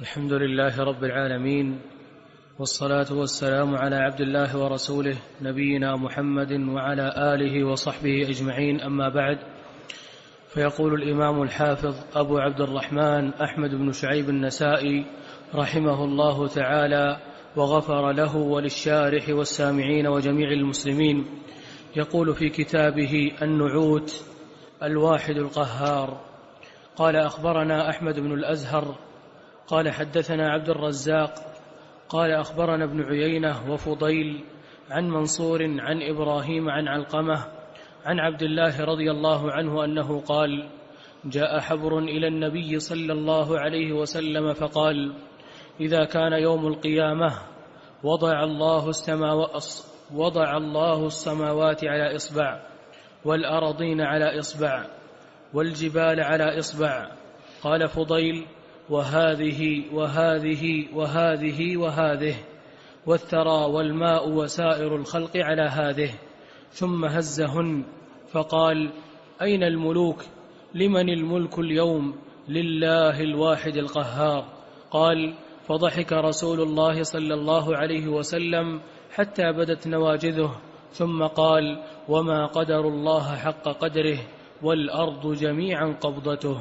الحمد لله رب العالمين، والصلاة والسلام على عبد الله ورسوله نبينا محمد وعلى آله وصحبه أجمعين، أما بعد. فيقول الإمام الحافظ أبو عبد الرحمن أحمد بن شعيب النسائي رحمه الله تعالى وغفر له وللشارح والسامعين وجميع المسلمين، يقول في كتابه النعوت الواحد القهار: قال أخبرنا أحمد بن الأزهر قال حدثنا عبد الرزاق قال أخبرنا ابن عيينة وفضيل عن منصور عن إبراهيم عن علقمة عن عبد الله رضي الله عنه أنه قال: جاء حبر إلى النبي صلى الله عليه وسلم فقال: إذا كان يوم القيامة وضع الله السماوات على إصبع، والأرضين على إصبع، والجبال على إصبع. قال فضيل: وهذه وهذه وهذه وهذه، والثرى والماء وسائر الخلق على هذه. ثم هزهن فقال: أين الملوك؟ لمن الملك اليوم؟ لله الواحد القهار. قال: فضحك رسول الله صلى الله عليه وسلم حتى بدت نواجذه، ثم قال: وما قدر الله حق قدره، والأرض جميعا قبضته.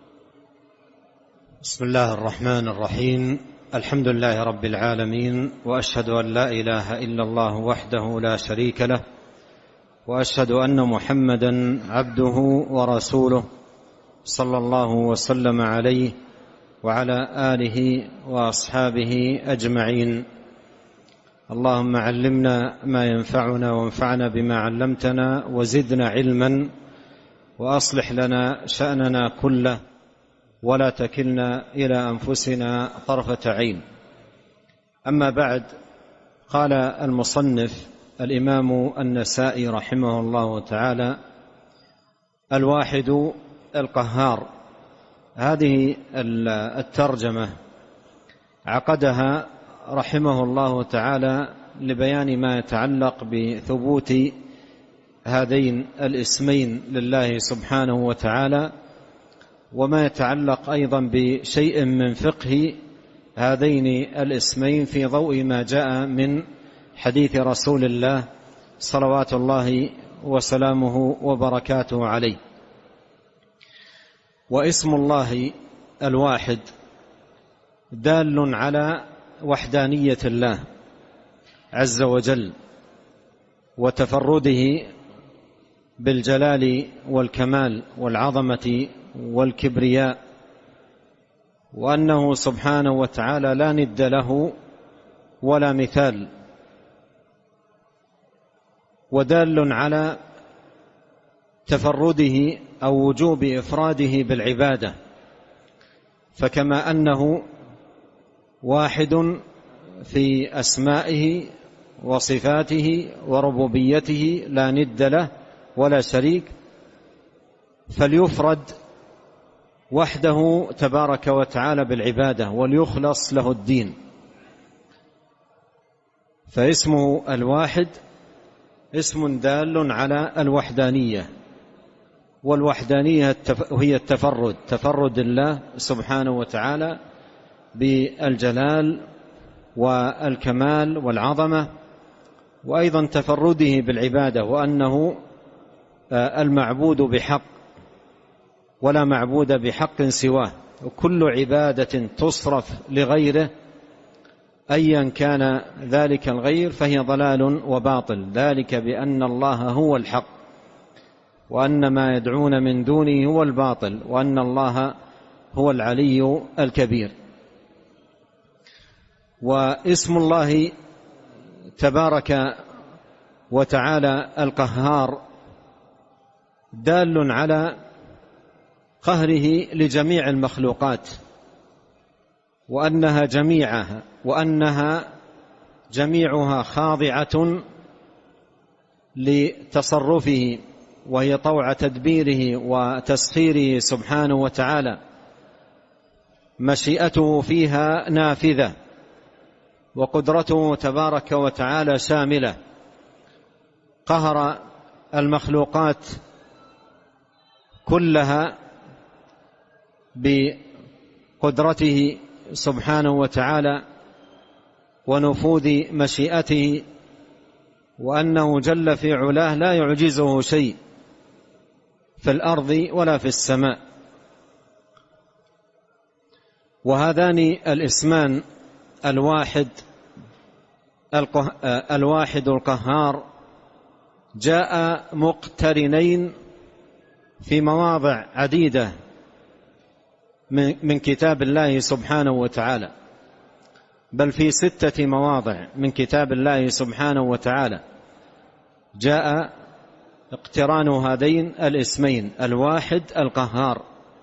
بسم الله الرحمن الرحيم. الحمد لله رب العالمين، وأشهد أن لا إله إلا الله وحده لا شريك له، وأشهد أن محمدا عبده ورسوله صلى الله وسلم عليه وعلى آله وأصحابه أجمعين. اللهم علمنا ما ينفعنا وانفعنا بما علمتنا، وزدنا علما، وأصلح لنا شأننا كله، ولا تكلنا إلى أنفسنا طرفة عين. أما بعد، قال المصنف الإمام النسائي رحمه الله تعالى: الواحد القهار. هذه الترجمة عقدها رحمه الله تعالى لبيان ما يتعلق بثبوت هذين الاسمين لله سبحانه وتعالى، وما يتعلق أيضا بشيء من فقه هذين الاسمين في ضوء ما جاء من حديث رسول الله صلوات الله وسلامه وبركاته عليه. واسم الله الواحد دال على وحدانية الله عز وجل، وتفرده بالجلال والكمال والعظمة والكبرياء، وأنه سبحانه وتعالى لا ند له ولا مثال، ودال على تفرده أو وجوب إفراده بالعبادة، فكما أنه واحد في أسمائه وصفاته وربوبيته لا ند له ولا شريك، فليفرد وحده تبارك وتعالى بالعبادة وليخلص له الدين. فاسمه الواحد اسم دال على الوحدانية، والوحدانية هي التفرد، تفرد الله سبحانه وتعالى بالجلال والكمال والعظمة، وأيضا تفرده بالعبادة، وأنه المعبود بحق ولا معبود بحق سواه، وكل عبادة تصرف لغيره أيا كان ذلك الغير فهي ضلال وباطل، ذلك بأن الله هو الحق، وأن ما يدعون من دونه هو الباطل، وأن الله هو العلي الكبير. واسم الله تبارك وتعالى القهار دال على قهره لجميع المخلوقات، وأنها جميعها خاضعة لتصرفه، وهي طوع تدبيره وتسخيره سبحانه وتعالى، مشيئته فيها نافذة، وقدرته تبارك وتعالى شاملة. قهر المخلوقات كلها بقدرته سبحانه وتعالى ونفوذ مشيئته، وأنه جل في علاه لا يعجزه شيء في الأرض ولا في السماء. وهذان الاسمان الواحد القهار جاء مقترنين في مواضع عديدة من كتاب الله سبحانه وتعالى، بل في 6 مواضع من كتاب الله سبحانه وتعالى جاء اقتران هذين الاسمين الواحد القهار.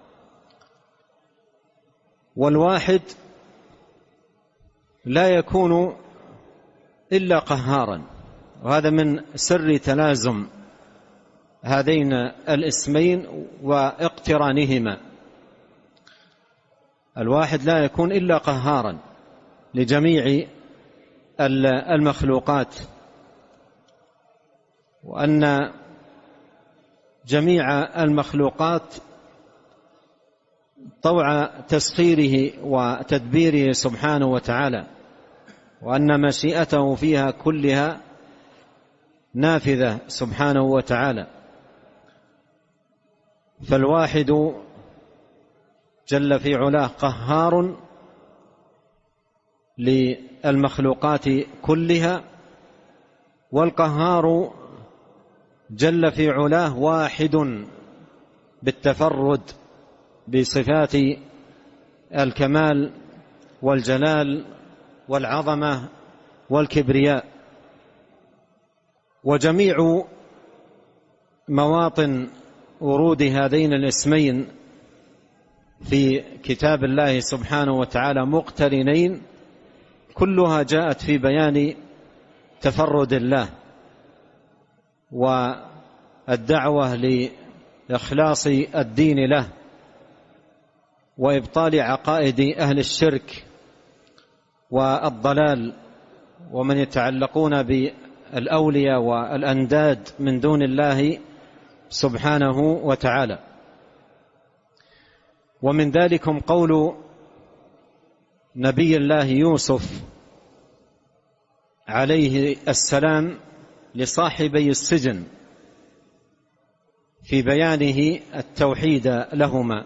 والواحد لا يكون إلا قهارا، وهذا من سر تلازم هذين الاسمين واقترانهما. الواحد لا يكون إلا قهارا لجميع المخلوقات، وأن جميع المخلوقات طوع تسخيره وتدبيره سبحانه وتعالى، وأن مشيئته فيها كلها نافذة سبحانه وتعالى. فالواحد جل في علاه قهار للمخلوقات كلها، والقهار جل في علاه واحد بالتفرد بصفات الكمال والجلال والعظمة والكبرياء. وجميع مواطن ورود هذين الاسمين في كتاب الله سبحانه وتعالى مقترنين كلها جاءت في بيان تفرد الله والدعوة لإخلاص الدين له وإبطال عقائد أهل الشرك والضلال ومن يتعلقون بالأولياء والأنداد من دون الله سبحانه وتعالى. ومن ذلكم قول نبي الله يوسف عليه السلام لصاحبي السجن في بيانه التوحيد لهما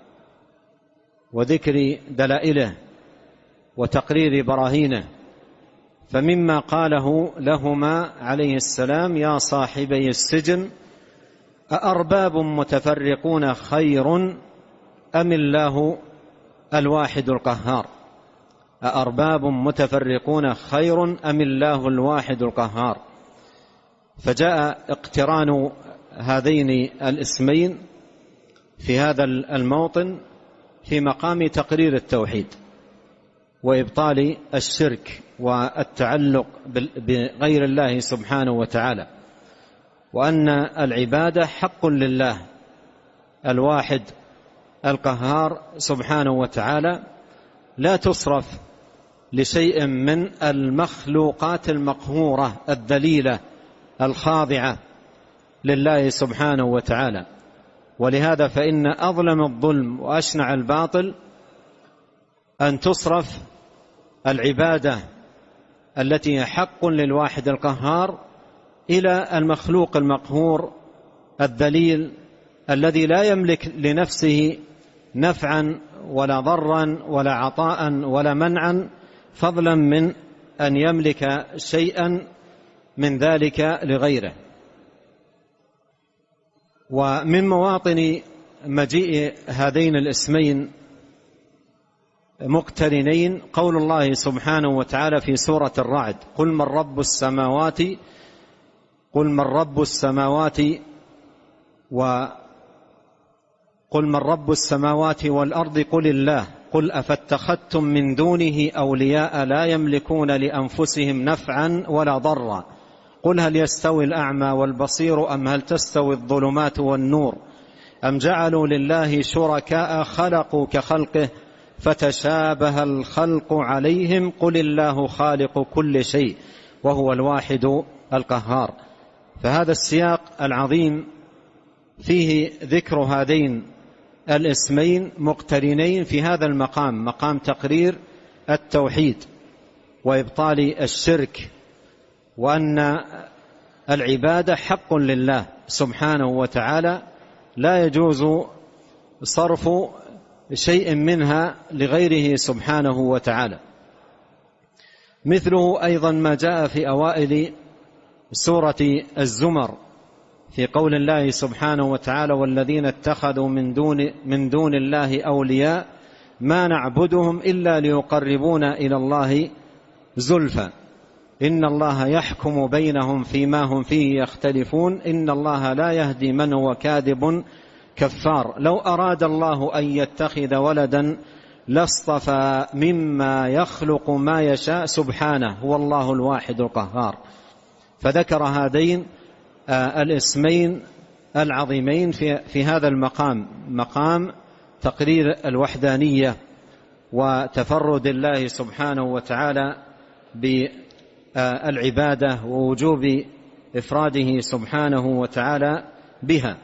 وذكر دلائله وتقرير براهينه، فمما قاله لهما عليه السلام: يا صاحبي السجن أأرباب متفرقون خير أم الله الواحد القهار؟ أأرباب متفرقون خير أم الله الواحد القهار؟ فجاء اقتران هذين الاسمين في هذا الموطن في مقام تقرير التوحيد وإبطال الشرك والتعلق بغير الله سبحانه وتعالى، وأن العبادة حق لله الواحد القهار سبحانه وتعالى، لا تصرف لشيء من المخلوقات المقهورة الذليلة الخاضعة لله سبحانه وتعالى. ولهذا فإن أظلم الظلم وأشنع الباطل أن تصرف العبادة التي هي حق للواحد القهار إلى المخلوق المقهور الذليل الذي لا يملك لنفسه نفعا ولا ضرا ولا عطاء ولا منعا، فضلا من أن يملك شيئا من ذلك لغيره. ومن مواطن مجيء هذين الاسمين مقترنين قول الله سبحانه وتعالى في سورة الرعد: قل من رب السماوات والأرض قل الله قل أفاتخذتم من دونه أولياء لا يملكون لأنفسهم نفعا ولا ضرا قل هل يستوي الأعمى والبصير أم هل تستوي الظلمات والنور أم جعلوا لله شركاء خلقوا كخلقه فتشابه الخلق عليهم قل الله خالق كل شيء وهو الواحد القهار. فهذا السياق العظيم فيه ذكر هذين الاسمين مقترنين في هذا المقام، مقام تقرير التوحيد وإبطال الشرك، وأن العبادة حق لله سبحانه وتعالى لا يجوز صرف شيء منها لغيره سبحانه وتعالى. مثله أيضا ما جاء في أوائل سورة الزمر في قول الله سبحانه وتعالى: والذين اتخذوا من دون الله أولياء ما نعبدهم إلا ليقربونا إلى الله زلفى إن الله يحكم بينهم فيما هم فيه يختلفون إن الله لا يهدي من هو كاذب كفار. لو أراد الله أن يتخذ ولدا لاصطفى مما يخلق ما يشاء سبحانه هو الله الواحد القهار. فذكر هذين الاسمين العظيمين في هذا المقام، مقام تقرير الوحدانية وتفرد الله سبحانه وتعالى بالعبادة ووجوب إفراده سبحانه وتعالى بها.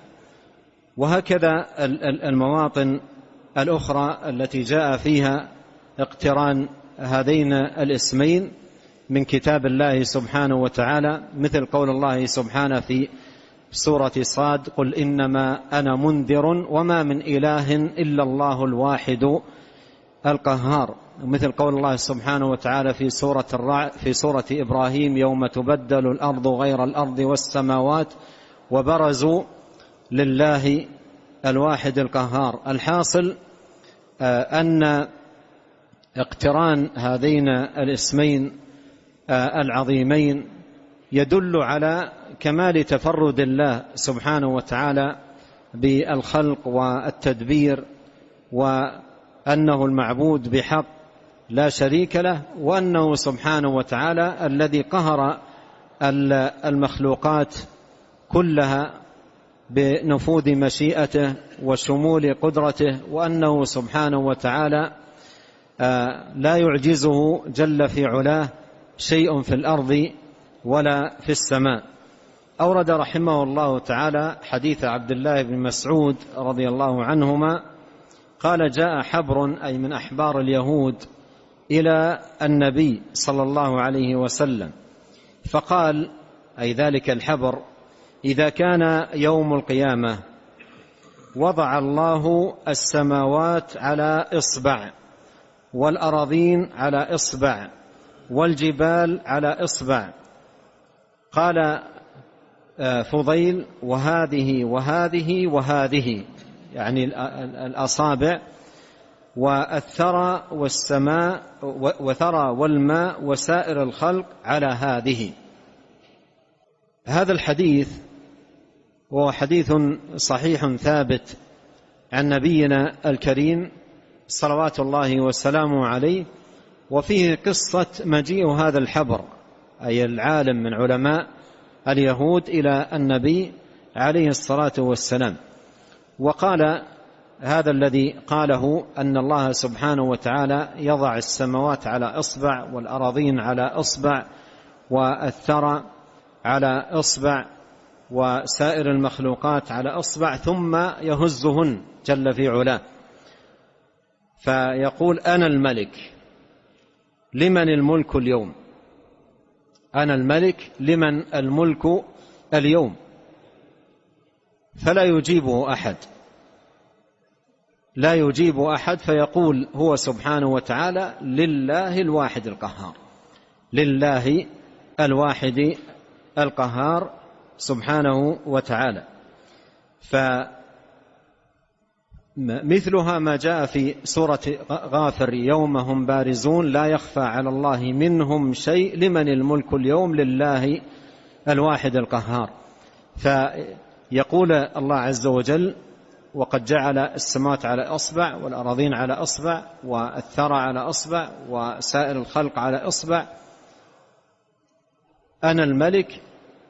وهكذا المواطن الأخرى التي جاء فيها اقتران هذين الاسمين من كتاب الله سبحانه وتعالى، مثل قول الله سبحانه في سورة صاد: قل إنما أنا منذر وما من إله إلا الله الواحد القهار. مثل قول الله سبحانه وتعالى في سورة إبراهيم: يوم تبدل الأرض غير الأرض والسماوات وبرزوا لله الواحد القهار. الحاصل أن اقتران هذين الاسمين العظيمين يدل على كمال تفرد الله سبحانه وتعالى بالخلق والتدبير، وأنه المعبود بحق لا شريك له، وأنه سبحانه وتعالى الذي قهر المخلوقات كلها بنفوذ مشيئته وشمول قدرته، وأنه سبحانه وتعالى لا يعجزه جل في علاه شيء في الأرض ولا في السماء. أورد رحمه الله تعالى حديث عبد الله بن مسعود رضي الله عنهما قال: جاء حبر أي من أحبار اليهود إلى النبي صلى الله عليه وسلم فقال، أي ذلك الحبر: إذا كان يوم القيامة وضع الله السماوات على إصبع والأراضين على إصبع والجبال على إصبع. قال فضيل: وهذه وهذه وهذه، يعني الأصابع، والثرى والسماء وثرى والماء وسائر الخلق على هذه. هذا الحديث هو حديث صحيح ثابت عن نبينا الكريم صلوات الله وسلامه عليه، وفيه قصة مجيء هذا الحبر أي العالم من علماء اليهود إلى النبي عليه الصلاة والسلام. وقال هذا الذي قاله أن الله سبحانه وتعالى يضع السماوات على إصبع والأراضين على إصبع والثرى على إصبع وسائر المخلوقات على إصبع، ثم يهزهن جل في علاه فيقول: أنا الملك، لمن الملك اليوم؟ أنا الملك، لمن الملك اليوم؟ فلا يجيبه أحد، لا يجيب أحد، فيقول هو سبحانه وتعالى: لله الواحد القهار، لله الواحد القهار سبحانه وتعالى. فمثلها ما جاء في سورة غافر: يوم هم بارزون لا يخفى على الله منهم شيء لمن الملك اليوم لله الواحد القهار. فيقول الله عز وجل: وقد جعل السماوات على أصبع والأراضين على أصبع والثرى على أصبع وسائر الخلق على أصبع، أنا الملك،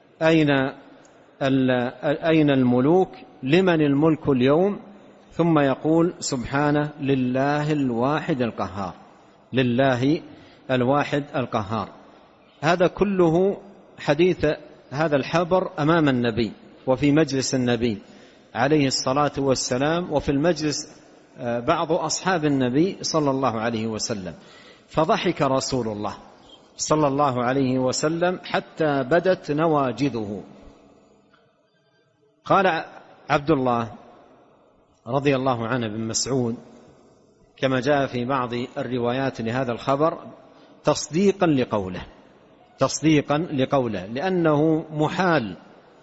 أين الملوك؟ لمن الملك اليوم؟ ثم يقول سبحانه: لله الواحد القهار، لله الواحد القهار. هذا كله حديث هذا الحبر أمام النبي وفي مجلس النبي عليه الصلاة والسلام، وفي المجلس بعض أصحاب النبي صلى الله عليه وسلم، فضحك رسول الله صلى الله عليه وسلم حتى بدت نواجذه. قال عبد الله رضي الله عنه بن مسعود كما جاء في بعض الروايات لهذا الخبر تصديقا لقوله، لأنه محال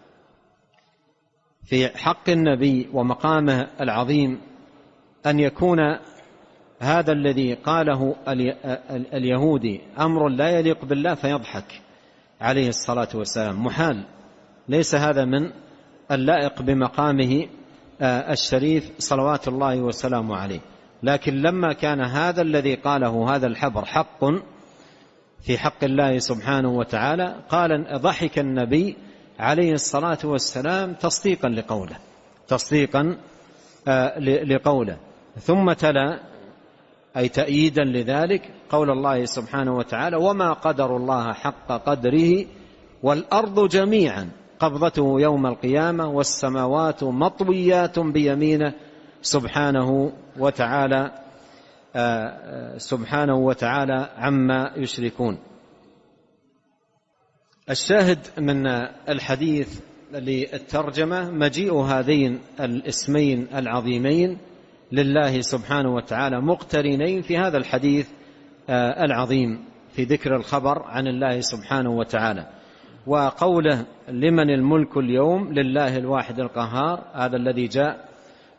في حق النبي ومقامه العظيم أن يكون هذا الذي قاله اليهودي أمر لا يليق بالله فيضحك عليه الصلاة والسلام، محال، ليس هذا من اللائق بمقامه الشريف صلوات الله وسلامه عليه. لكن لما كان هذا الذي قاله هذا الحبر حق في حق الله سبحانه وتعالى، قال ضحك النبي عليه الصلاة والسلام تصديقا لقوله. ثم تلا أي تأييدا لذلك قول الله سبحانه وتعالى: وما قدر الله حق قدره والأرض جميعا قبضته يوم القيامة والسماوات مطويات بيمينه سبحانه وتعالى عما يشركون. الشاهد من الحديث للترجمة مجيء هذين الاسمين العظيمين لله سبحانه وتعالى مقترنين في هذا الحديث العظيم في ذكر الخبر عن الله سبحانه وتعالى. وقوله لمن الملك اليوم لله الواحد القهار، هذا الذي جاء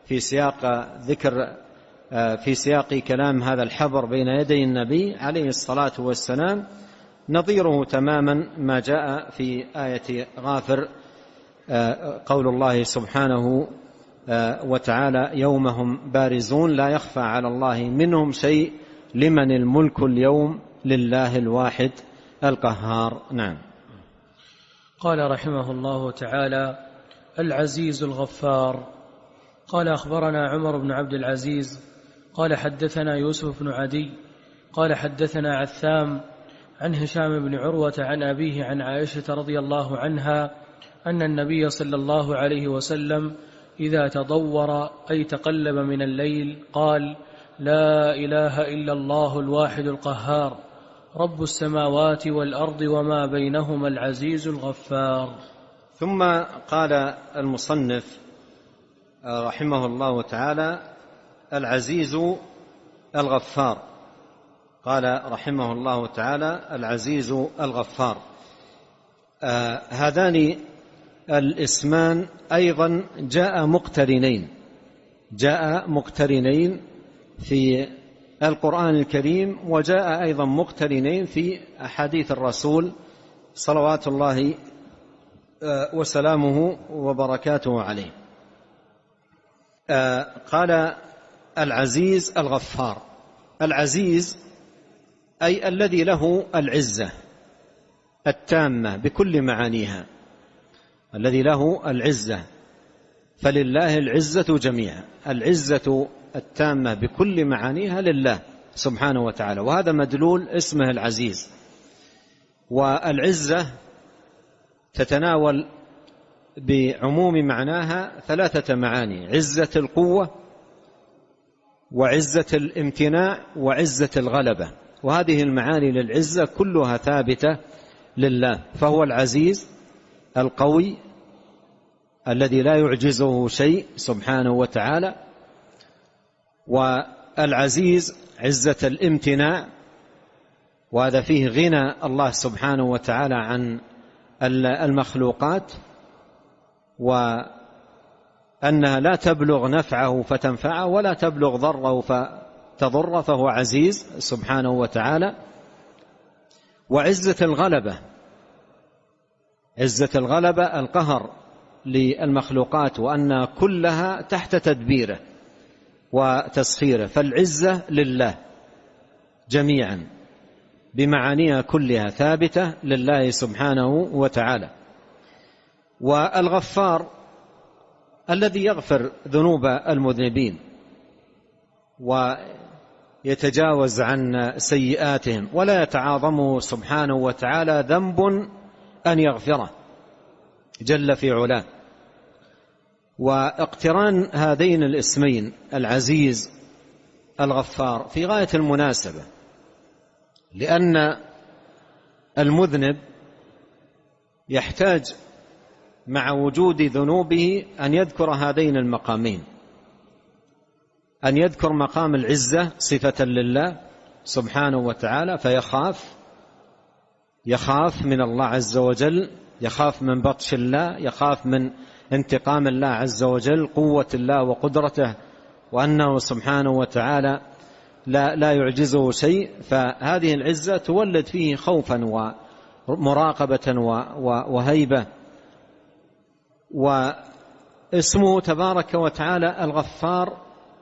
في سياق كلام هذا الحبر بين يدي النبي عليه الصلاة والسلام، نظيره تماما ما جاء في آية غافر قول الله سبحانه وتعالى: يوم هم بارزون لا يخفى على الله منهم شيء لمن الملك اليوم لله الواحد القهار. نعم. قال رحمه الله تعالى: العزيز الغفار. قال أخبرنا عمر بن عبد العزيز قال حدثنا يوسف بن عدي قال حدثنا عثام عن هشام بن عروة عن أبيه عن عائشة رضي الله عنها أن النبي صلى الله عليه وسلم إذا تضور أي تقلب من الليل قال: لا إله إلا الله الواحد القهار رب السماوات والأرض وما بينهما العزيز الغفار. ثم قال المصنف رحمه الله تعالى: العزيز الغفار. قال رحمه الله تعالى: العزيز الغفار. هذان الاسمان أيضا جاء مقترنين في القرآن الكريم، وجاء أيضا مقترنين في أحاديث الرسول صلوات الله وسلامه وبركاته عليه. قال: العزيز الغفار. العزيز أي الذي له العزة التامة بكل معانيها، الذي له العزة، فلله العزة جميعا، العزة التامة بكل معانيها لله سبحانه وتعالى، وهذا مدلول اسمه العزيز. والعزة تتناول بعموم معناها 3 معاني: عزة القوة وعزة الامتناع وعزة الغلبة، وهذه المعاني للعزة كلها ثابتة لله، فهو العزيز القوي الذي لا يعجزه شيء سبحانه وتعالى، والعزيز عزة الامتناع، وهذا فيه غنى الله سبحانه وتعالى عن المخلوقات، وأنها لا تبلغ نفعه فتنفعه ولا تبلغ ضره فتضره، فهو عزيز سبحانه وتعالى. وعزة الغلبة، عزة الغلبة القهر للمخلوقات، وأن كلها تحت تدبيره وتسخيره، فالعزة لله جميعا بمعانيها كلها ثابتة لله سبحانه وتعالى. والغفار الذي يغفر ذنوب المذنبين ويتجاوز عن سيئاتهم، ولا يتعاظمه سبحانه وتعالى ذنب أن يغفره جل في علاه. واقتران هذين الاسمين العزيز الغفار في غاية المناسبة، لأن المذنب يحتاج مع وجود ذنوبه أن يذكر هذين المقامين، أن يذكر مقام العزة صفة لله سبحانه وتعالى، يخاف من الله عز وجل، يخاف من بطش الله، يخاف من انتقام الله عز وجل، قوة الله وقدرته، وأنه سبحانه وتعالى لا يعجزه شيء. فهذه العزة تولد فيه خوفا ومراقبة وهيبة. واسمه تبارك وتعالى الغفار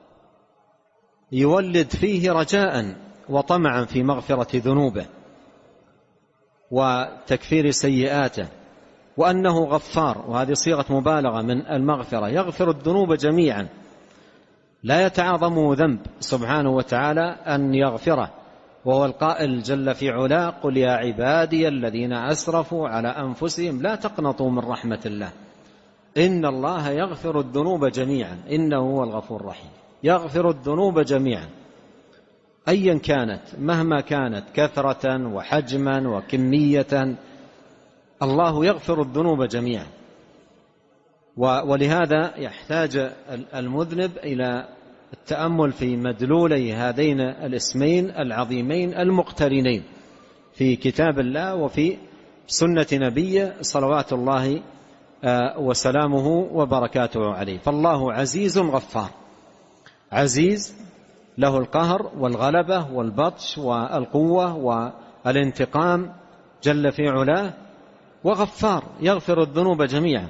يولد فيه رجاء وطمعا في مغفرة ذنوبه وتكفير سيئاته، وأنه غفار، وهذه صيغة مبالغة من المغفرة، يغفر الذنوب جميعا، لا يتعاظمه ذنب سبحانه وتعالى أن يغفره، وهو القائل جل في علاه: قل يا عبادي الذين أسرفوا على أنفسهم لا تقنطوا من رحمة الله إن الله يغفر الذنوب جميعا إنه هو الغفور الرحيم. يغفر الذنوب جميعا أيا كانت، مهما كانت كثرة وحجما وكمية، الله يغفر الذنوب جميعا. ولهذا يحتاج المذنب إلى التأمل في مدلولي هذين الاسمين العظيمين المقترنين في كتاب الله وفي سنة نبيه صلوات الله وسلامه وبركاته عليه. فالله عزيز غفار، عزيز له القهر والغلبة والبطش والقوة والانتقام جل في علاه، وغفار يغفر الذنوب جميعا.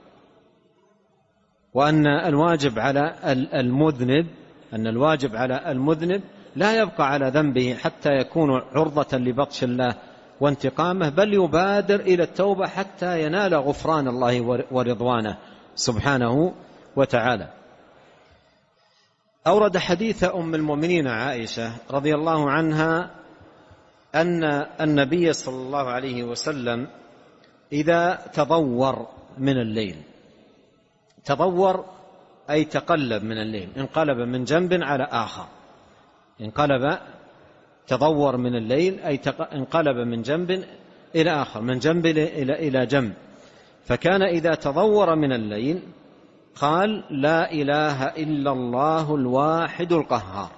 وأن الواجب على المذنب لا يبقى على ذنبه حتى يكون عرضة لبطش الله وانتقامه، بل يبادر إلى التوبة حتى ينال غفران الله ورضوانه سبحانه وتعالى. أورد حديث أم المؤمنين عائشة رضي الله عنها أن النبي صلى الله عليه وسلم إذا تضور من الليل، تضور أي تقلب من الليل، انقلب من جنب على آخر، تضور من الليل أي انقلب من جنب إلى آخر، من جنب إلى جنب. فكان إذا تضور من الليل قال: لا إله إلا الله الواحد القهار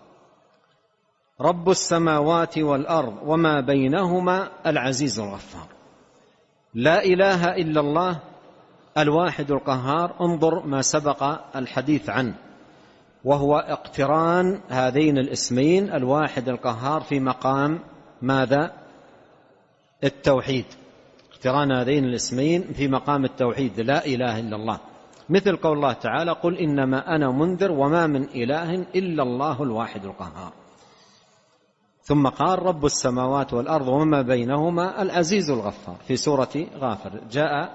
رب السماوات والأرض وما بينهما العزيز الغفار. لا إله إلا الله الواحد القهار، انظر ما سبق الحديث عنه، وهو اقتران هذين الاسمين الواحد القهار في مقام ماذا؟ التوحيد. اقتران هذين الاسمين في مقام التوحيد، لا إله إلا الله، مثل قول الله تعالى: قل إنما أنا منذر وما من إله إلا الله الواحد القهار. ثم قال: رب السماوات والأرض وما بينهما العزيز الغفار في سورة غافر. جاء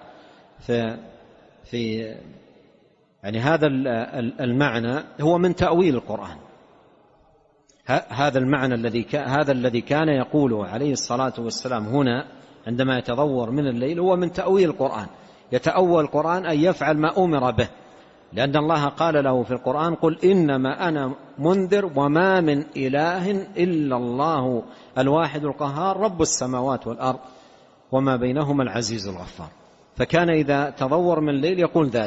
في يعني هذا المعنى هو من تأويل القرآن، هذا المعنى الذي كان يقوله عليه الصلاة والسلام هنا عندما يتضور من الليل هو من تأويل القرآن. يتأول القرآن أن يفعل ما أمر به، لأن الله قال له في القرآن: قل إنما أنا منذر وما من إله إلا الله الواحد القهار رب السماوات والأرض وما بينهما العزيز الغفار. فكان إذا تضور من الليل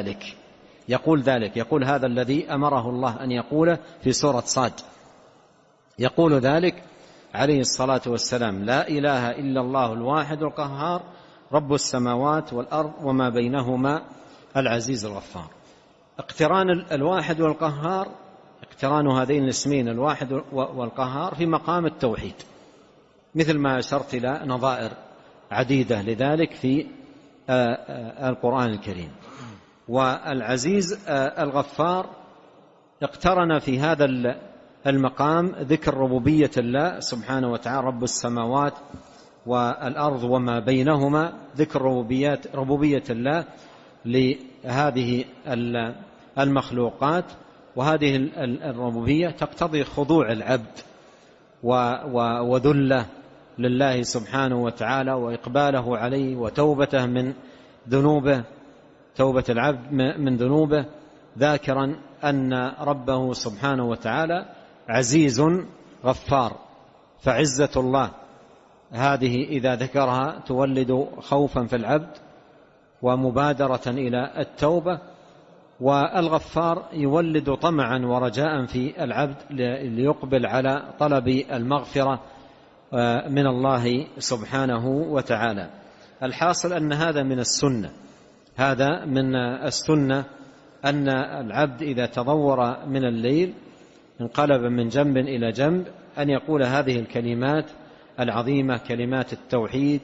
يقول هذا الذي أمره الله أن يقوله في سورة صاد، يقول ذلك عليه الصلاة والسلام: لا إله إلا الله الواحد القهار رب السماوات والأرض وما بينهما العزيز الغفار. اقتران الواحد والقهار، اقتران هذين الاسمين الواحد والقهار في مقام التوحيد، مثل ما أشرت إلى نظائر عديدة لذلك في القرآن الكريم. والعزيز الغفار اقترن في هذا المقام ذكر ربوبية الله سبحانه وتعالى، رب السماوات والأرض وما بينهما، ذكر ربوبية الله لهذه المخلوقات. وهذه الربوبية تقتضي خضوع العبد وذله لله سبحانه وتعالى، وإقباله عليه، وتوبته من ذنوبه، توبة العبد من ذنوبه ذاكرا أن ربه سبحانه وتعالى عزيز غفار. فعزة الله هذه إذا ذكرها تولد خوفا في العبد ومبادرة إلى التوبة، والغفار يولد طمعا ورجاء في العبد ليقبل على طلب المغفرة من الله سبحانه وتعالى. الحاصل أن هذا من السنة، هذا من السنة أن العبد إذا تضور من الليل انقلب من جنب إلى جنب أن يقول هذه الكلمات العظيمة، كلمات التوحيد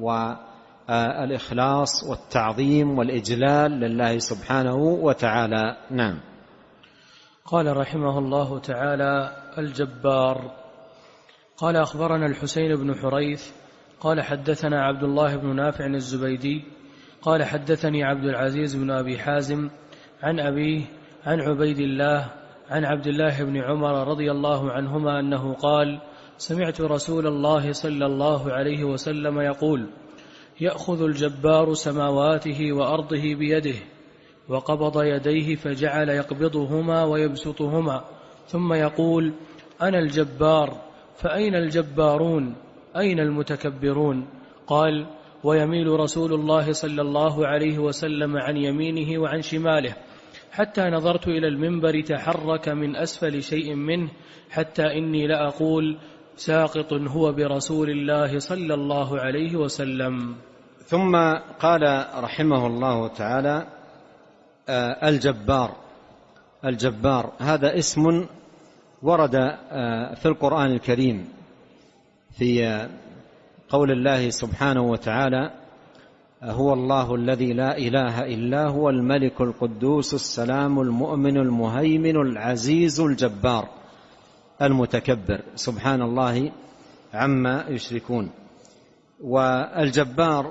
والإخلاص والتعظيم والإجلال لله سبحانه وتعالى. نعم. قال رحمه الله تعالى: الجبار. قال: أخبرنا الحسين بن حريث قال حدثنا عبد الله بن نافع الزبيدي قال حدثني عبد العزيز بن أبي حازم عن أبيه عن عبيد الله عن عبد الله بن عمر رضي الله عنهما أنه قال: سمعت رسول الله صلى الله عليه وسلم يقول: يأخذ الجبار سماواته وأرضه بيده، وقبض يديه فجعل يقبضهما ويبسطهما، ثم يقول: أنا الجبار، فأين الجبارون؟ أين المتكبرون؟ قال: ويميل رسول الله صلى الله عليه وسلم عن يمينه وعن شماله، حتى نظرت إلى المنبر تحرك من أسفل شيء منه، حتى إني لأقول: ساقط هو برسول الله صلى الله عليه وسلم. ثم قال رحمه الله تعالى: الجبار. الجبار هذا اسم ورد في القرآن الكريم في قول الله سبحانه وتعالى: هو الله الذي لا إله إلا هو الملك القدوس السلام المؤمن المهيمن العزيز الجبار المتكبر، سبحان الله عما يشركون. والجبار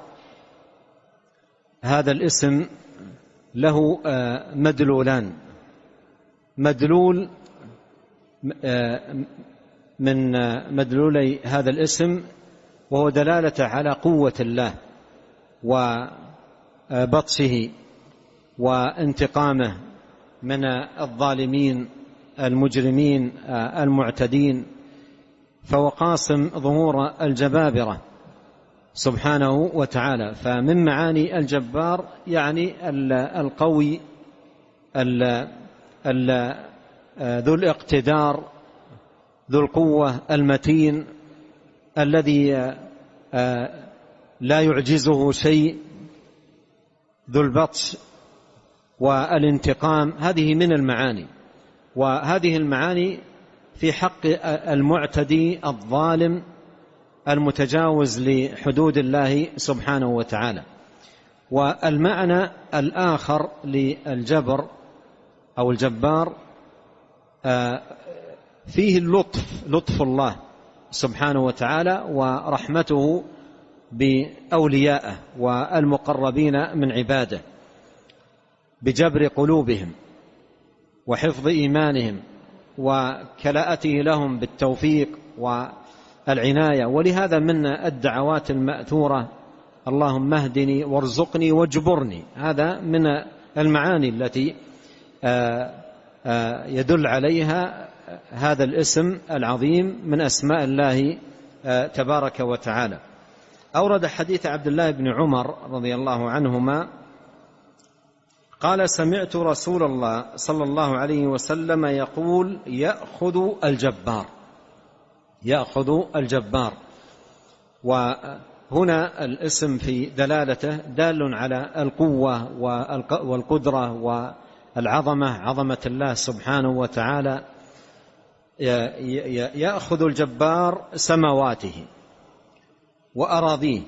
هذا الاسم له مدلولان: مدلول من مدلولي هذا الاسم وهو دلالة على قوة الله وبطشه وانتقامه من الظالمين المجرمين المعتدين، فهو قاصم ظهور الجبابرة سبحانه وتعالى. فمن معاني الجبار يعني القوي ذو الاقتدار ذو القوة المتين الذي لا يعجزه شيء، ذو البطش والانتقام. هذه من المعاني، وهذه المعاني في حق المعتدي الظالم المتجاوز لحدود الله سبحانه وتعالى. والمعنى الآخر للجبر أو الجبار فيه اللطف، لطف الله سبحانه وتعالى ورحمته بأوليائه والمقربين من عباده، بجبر قلوبهم وحفظ إيمانهم وكلاءته لهم بالتوفيق والعناية. ولهذا من الدعوات المأثورة: اللهم اهدني وارزقني واجبرني. هذا من المعاني التي يدل عليها هذا الاسم العظيم من أسماء الله تبارك وتعالى. أورد حديث عبد الله بن عمر رضي الله عنهما قال: سمعت رسول الله صلى الله عليه وسلم يقول: يأخذ الجبار. يأخذ الجبار. وهنا الاسم في دلالته دال على القوة والقدرة والعظمة، عظمة الله سبحانه وتعالى. يأخذ الجبار سماواته وأراضيه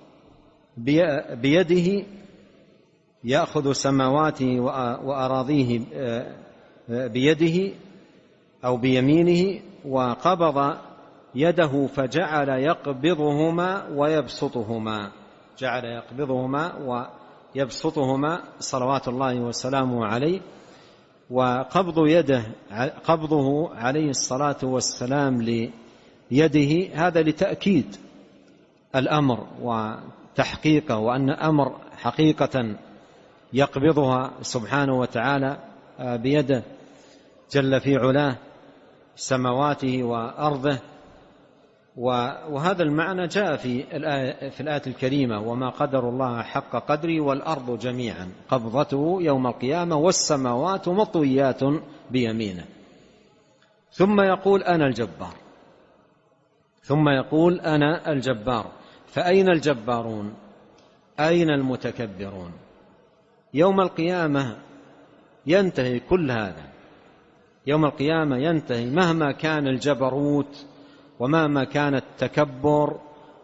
بيده، يأخذ سماواته وأراضيه بيده أو بيمينه، وقبض يده فجعل يقبضهما ويبسطهما، جعل يقبضهما ويبسطهما صلوات الله وسلامه عليه. وقبض يده، قبضه عليه الصلاة والسلام ليده، هذا لتأكيد الأمر وتحقيقه، وأن أمر حقيقة يقبضها سبحانه وتعالى بيده جل في علاه سماواته وأرضه. وهذا المعنى جاء في الآية الكريمة: وما قدر الله حق قدره والأرض جميعا قبضته يوم القيامة والسماوات مطويات بيمينه. ثم يقول أنا الجبار، ثم يقول أنا الجبار. فأين الجبارون؟ أين المتكبرون؟ يوم القيامة ينتهي كل هذا، يوم القيامة ينتهي مهما كان الجبروت ومهما كان التكبر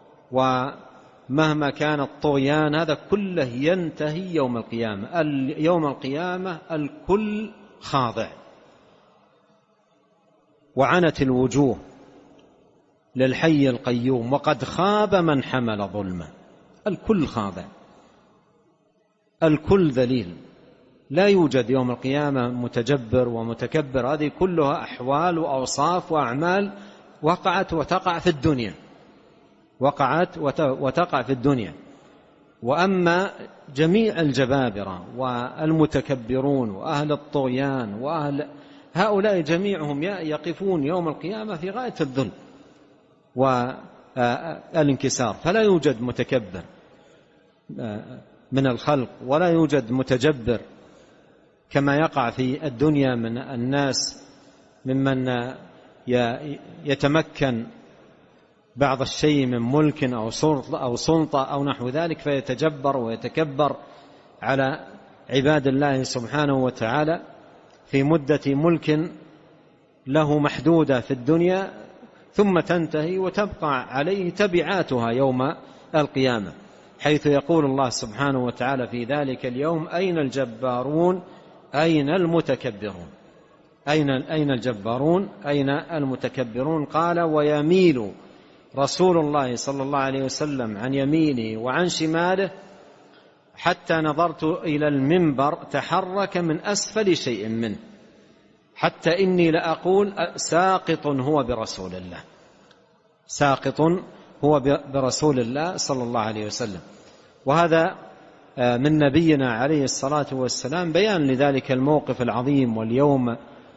ومهما كان الطغيان، هذا كله ينتهي يوم القيامة. يوم القيامة الكل خاضع، وعنت الوجوه للحي القيوم وقد خاب من حمل ظلمه. الكل خاضع، الكل ذليل، لا يوجد يوم القيامة متجبر ومتكبر. هذه كلها أحوال وأوصاف وأعمال وقعت وتقع في الدنيا، وقعت وتقع في الدنيا. وأما جميع الجبابرة والمتكبرون وأهل الطغيان وأهل هؤلاء جميعهم يقفون يوم القيامة في غاية الذل والانكسار، فلا يوجد متكبر من الخلق ولا يوجد متجبر كما يقع في الدنيا من الناس، ممن يتمكن بعض الشيء من ملك أو سلطة أو نحو ذلك فيتجبر ويتكبر على عباد الله سبحانه وتعالى في مدة ملك له محدودة في الدنيا، ثم تنتهي وتبقى عليه تبعاتها يوم القيامة، حيث يقول الله سبحانه وتعالى في ذلك اليوم: أين الجبارون أين المتكبرون؟ أين الجبارون أين المتكبرون؟ قال: ويميل رسول الله صلى الله عليه وسلم عن يمينه وعن شماله حتى نظرت إلى المنبر تحرك من أسفل شيء منه، حتى إني لأقول ساقط هو برسول الله، ساقط هو برسول الله صلى الله عليه وسلم. وهذا من نبينا عليه الصلاة والسلام بيان لذلك الموقف العظيم واليوم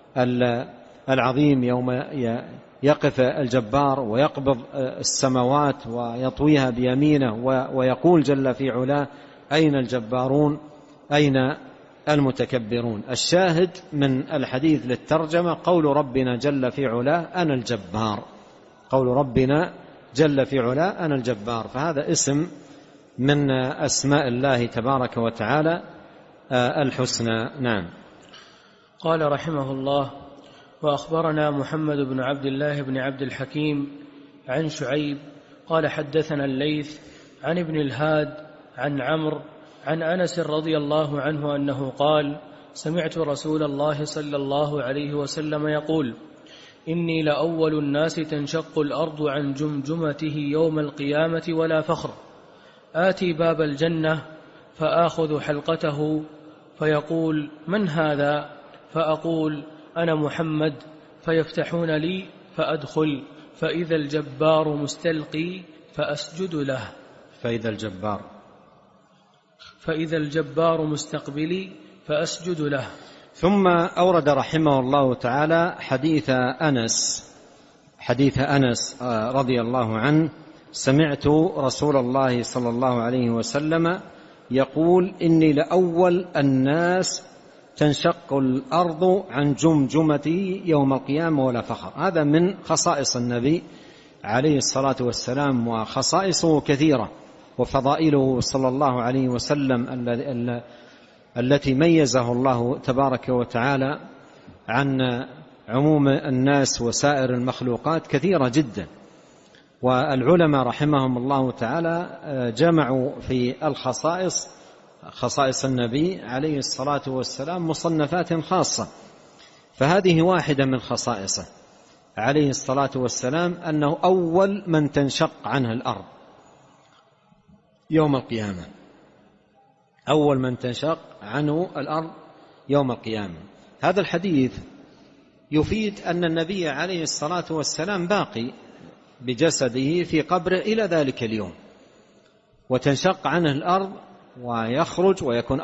العظيم، يوم يقف الجبار ويقبض السماوات ويطويها بيمينه ويقول جل في علاه: أين الجبارون أين المتكبرون؟ الشاهد من الحديث للترجمة قول ربنا جل في علاه: أنا الجبار، قول ربنا جل في علاه أنا الجبار. فهذا اسم من أسماء الله تبارك وتعالى الحسنى. نعم. قال رحمه الله: وأخبرنا محمد بن عبد الله بن عبد الحكيم عن شعيب قال حدثنا الليث عن ابن الهاد عن عمرو عن أنس رضي الله عنه أنه قال: سمعت رسول الله صلى الله عليه وسلم يقول: إني لأول الناس تنشق الأرض عن جمجمته يوم القيامة ولا فخر، آتي باب الجنة فآخذ حلقته فيقول: من هذا؟ فأقول: أنا محمد، فيفتحون لي فأدخل، فإذا الجبار مستلقي فأسجد له، فإذا الجبار مستقبلي فأسجد له. ثم أورد رحمه الله تعالى حديث أنس رضي الله عنه: سمعت رسول الله صلى الله عليه وسلم يقول: إني لأول الناس تنشق الأرض عن جمجمتي يوم القيامة ولا فخر. هذا من خصائص النبي عليه الصلاة والسلام، وخصائصه كثيرة، وفضائله صلى الله عليه وسلم التي ميزه الله تبارك وتعالى عن عموم الناس وسائر المخلوقات كثيرة جدا. والعلماء رحمهم الله تعالى جمعوا في خصائص النبي عليه الصلاة والسلام مصنفات خاصة، فهذه واحدة من خصائصه عليه الصلاة والسلام، أنه أول من تنشق عنه الأرض يوم القيامة، أول من تنشق عنه الأرض يوم القيامة. هذا الحديث يفيد أن النبي عليه الصلاة والسلام باقي بجسده في قبره إلى ذلك اليوم، وتنشق عنه الأرض ويخرج ويكون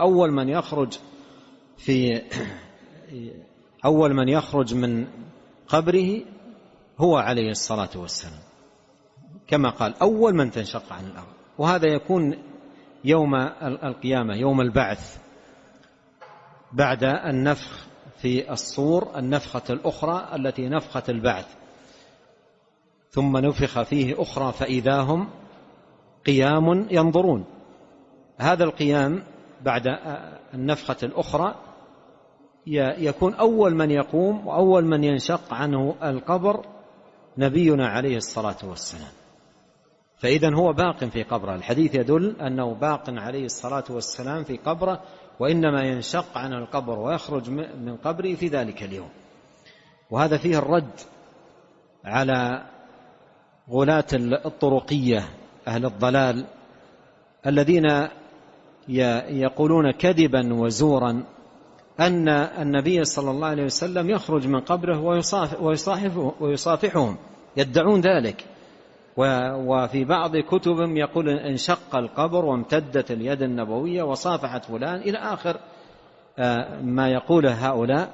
أول من يخرج من قبره هو عليه الصلاة والسلام، كما قال أول من تنشق عن الأرض. وهذا يكون يوم القيامة، يوم البعث، بعد النفخ في الصور، النفخة الأخرى التي نفخة البعث، ثم نفخ فيه أخرى فإذا هم قيام ينظرون. هذا القيام بعد النفخة الأخرى يكون أول من يقوم وأول من ينشق عنه القبر نبينا عليه الصلاة والسلام. فإذن هو باق في قبره، الحديث يدل أنه باق عليه الصلاة والسلام في قبره، وإنما ينشق عن القبر ويخرج من قبره في ذلك اليوم. وهذا فيه الرد على غلاة الطرقية أهل الضلال الذين يقولون كذبا وزورا أن النبي صلى الله عليه وسلم يخرج من قبره ويصافحهم، يدعون ذلك. وفي بعض كتبهم يقول انشق القبر وامتدت اليد النبوية وصافحت فلان، إلى آخر ما يقوله هؤلاء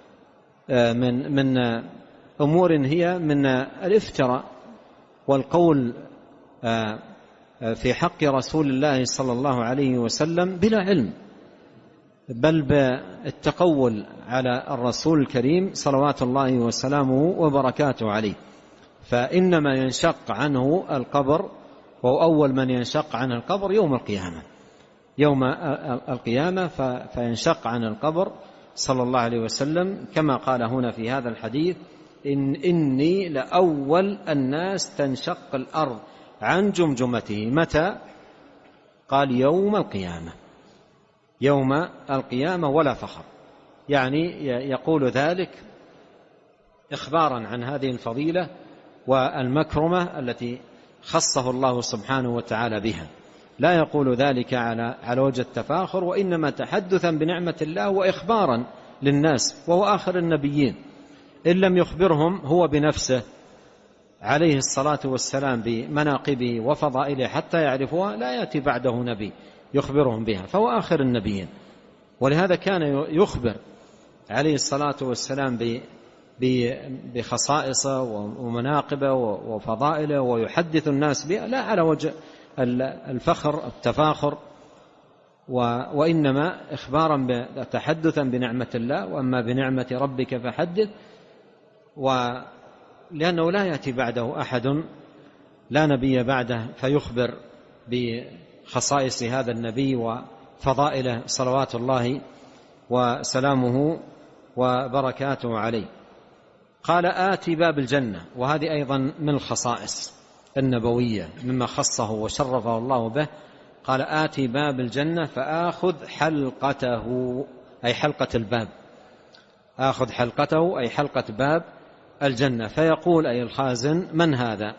من أمور هي من الافتراء والقول في حق رسول الله صلى الله عليه وسلم بلا علم، بل بالتقول على الرسول الكريم صلوات الله وسلامه وبركاته عليه. فإنما ينشق عنه القبر، وأول من ينشق عن القبر يوم القيامة فينشق عن القبر صلى الله عليه وسلم، كما قال هنا في هذا الحديث: إني لأول الناس تنشق الأرض عن جمجمته. متى؟ قال يوم القيامة ولا فخر، يعني يقول ذلك إخبارا عن هذه الفضيلة والمكرمة التي خصه الله سبحانه وتعالى بها. لا يقول ذلك على وجه التفاخر، وإنما تحدثا بنعمة الله وإخبارا للناس، وهو آخر النبيين. إن لم يخبرهم هو بنفسه عليه الصلاة والسلام بمناقبه وفضائله حتى يعرفوها، لا يأتي بعده نبي يخبرهم بها، فهو آخر النبيين. ولهذا كان يخبر عليه الصلاة والسلام بخصائصه ومناقبه وفضائله، ويحدث الناس بها، لا على وجه الفخر التفاخر، وإنما إخبارا تحدثا بنعمة الله. وأما بنعمة ربك فحدث، لأنه لا يأتي بعده أحد، لا نبي بعده، فيخبر بخصائص هذا النبي وفضائله صلوات الله وسلامه وبركاته عليه. قال: آتي باب الجنة، وهذه أيضا من الخصائص النبوية مما خصه وشرفه الله به. قال: آتي باب الجنة فآخذ حلقته، أي حلقة الباب، آخذ حلقته أي حلقة باب الجنة. فيقول أي الخازن: من هذا؟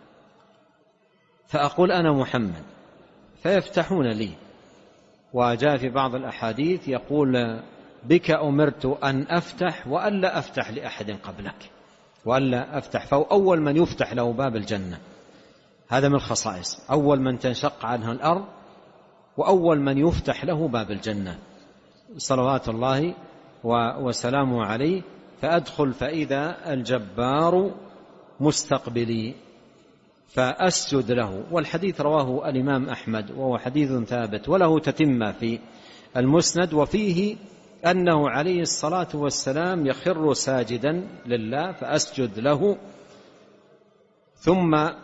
فأقول: أنا محمد. فيفتحون لي. وجاء في بعض الأحاديث يقول: بك أمرت أن أفتح وألا أفتح لأحد قبلك، وألا أفتح. فأول من يفتح له باب الجنة، هذا من الخصائص، أول من تنشق عنها الأرض، وأول من يفتح له باب الجنة صلوات الله وسلامه عليه. فأدخل فإذا الجبار مستقبلي فأسجد له. والحديث رواه الإمام أحمد، وهو حديث ثابت، وله تتمة في المسند، وفيه أنه عليه الصلاة والسلام يخر ساجدا لله فأسجد له، ثم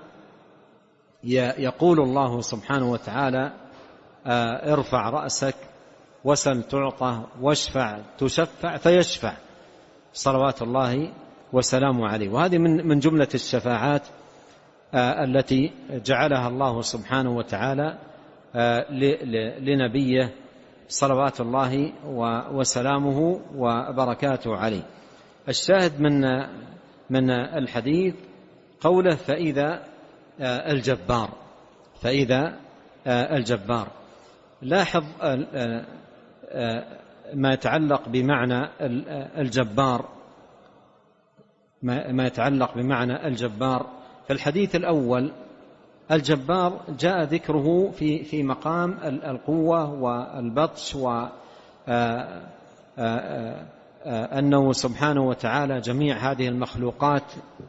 يقول الله سبحانه وتعالى: ارفع رأسك وسل تعطى واشفع تشفع، فيشفع صلوات الله وسلامه عليه. وهذه من جملة الشفاعات التي جعلها الله سبحانه وتعالى لنبيه صلوات الله وسلامه وبركاته عليه. الشاهد من الحديث قوله: فإذا الجبار، فإذا الجبار. لاحظ ما يتعلق بمعنى الجبار، ما يتعلق بمعنى الجبار. في الحديث الأول الجبار جاء ذكره في مقام القوة والبطش، وأنه سبحانه وتعالى جميع هذه المخلوقات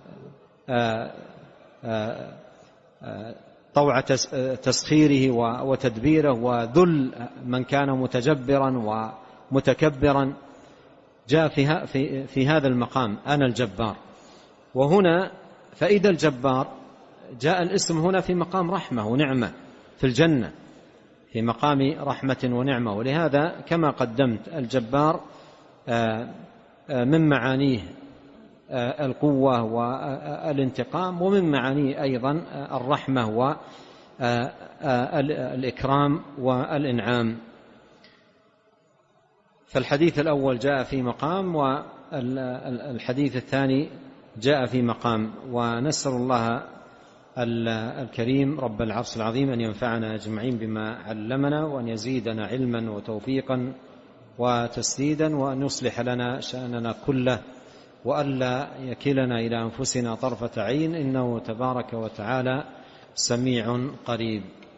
طوع تسخيره وتدبيره، وذل من كان متجبرا ومتكبرا، جاء في هذا المقام أنا الجبار. وهنا فإذا الجبار جاء الاسم هنا في مقام رحمة ونعمة في الجنة، في مقام رحمة ونعمة. ولهذا كما قدمت الجبار من معانيه القوة والانتقام، ومن معانيه أيضا الرحمة والإكرام والإنعام. فالحديث الأول جاء في مقام، والحديث الثاني جاء في مقام. ونسأل الله الكريم رب العرش العظيم أن ينفعنا أجمعين بما علمنا، وأن يزيدنا علما وتوفيقا وتسديدا، وأن يصلح لنا شأننا كله، وألا يكلنا إلى أنفسنا طرفة عين، إنه تبارك وتعالى سميع قريب.